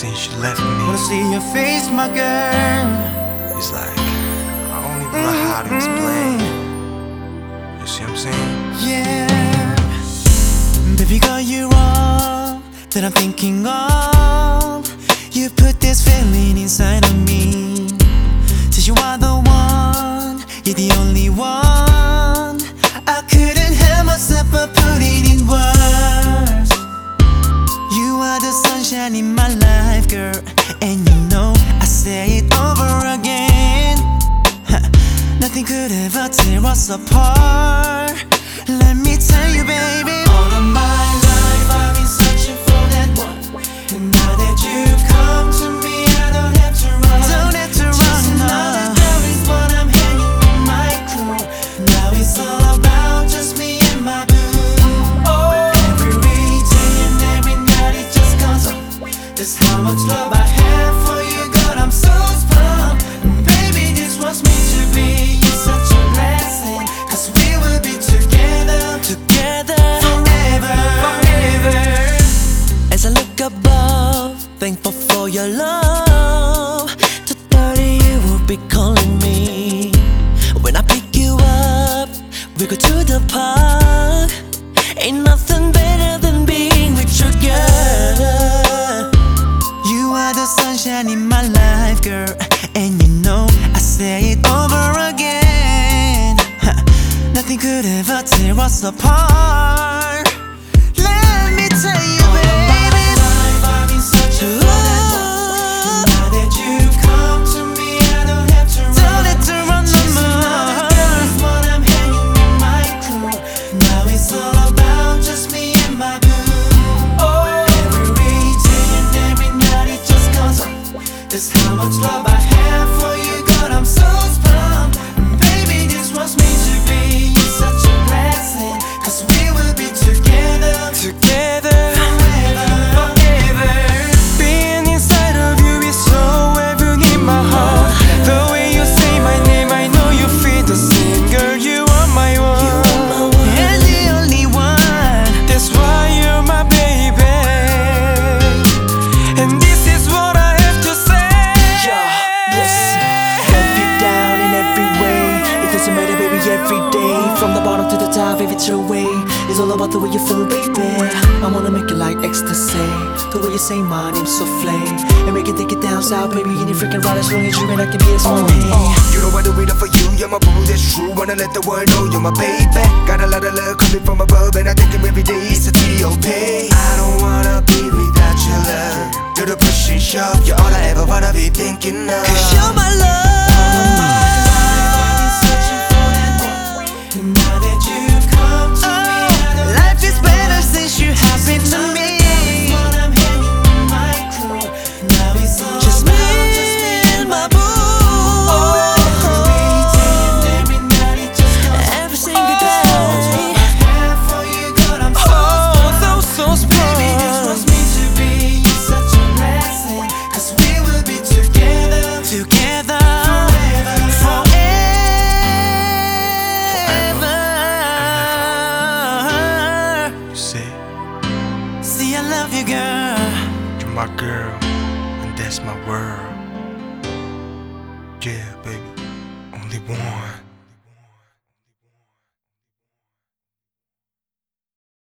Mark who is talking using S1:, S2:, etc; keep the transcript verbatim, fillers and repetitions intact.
S1: since you left me.
S2: Wanna see your face, my girl.
S1: It's like I don't even know how to explain. You see what I'm saying?
S2: Yeah. Baby girl, you're all that I'm thinking of. You put this feeling inside of me. Says you are the one, you're the only one. I couldn't help myself but put it in words. You are the sunshine in my life, girl. And you know I say it over again. Nothing could ever tear us apart. Let me tell you, baby, all of my life I've been searching for that one. And now that you've come to me, I don't have to run. Don't have to run. Just another girl is what I'm hanging on my crew. Now it's all about just me and my boo. Oh, every day and every night it just comes up. That's how much love I have for you, God. I'm so sprung. Baby, this was meant to be. You're such a blessing, 'cause we will be together, together forever, forever. As I look above, thankful for your love. To thirty you will be calling me. When I pick you up, we go to the park. Ain't nothing better than being with your girl. You are the sunshine in my life, girl. And you know I say it over again. Nothing could ever tear us apart. Let me tell you, baby, I've been searching for that one. Now that you've come to me, I don't have to run. Don't have to run no more. That's what I'm hanging in my crew. Now it's all about just me and my boo. Oh, every day and every night it just comes up. That's how much love I have for you, God. I'm so sprung. Baby, this was meant to be. You're such a blessing, 'cause we will be together, together forever, forever.
S1: Being inside of you is so heaven in my heart. The way you say my name, I know you feel the same. Girl, you are my one.
S2: You're the only one.
S1: That's why you're my baby. And this is what I have to say.
S3: Yeah, yes. Love you down in every way. It doesn't matter, baby, every day. From the bottom to the top, if it's your way. It's all about the way you feel, baby. I wanna make it like ecstasy. The way you say my name, souffle. And we can take it down south, baby. You need freaking ride as long as you and I can be as one.
S1: You know I do it all for you, you're my boo, that's true. Wanna let the world know you're my baby. Got a lot of love coming from above, and I think of every day it's a T O P. I don't wanna be without your love. You're the push and shove, you're all I ever wanna be thinking of.
S2: 'Cause you're my love. See, I love you, girl.
S1: You're my girl, and that's my world. Yeah.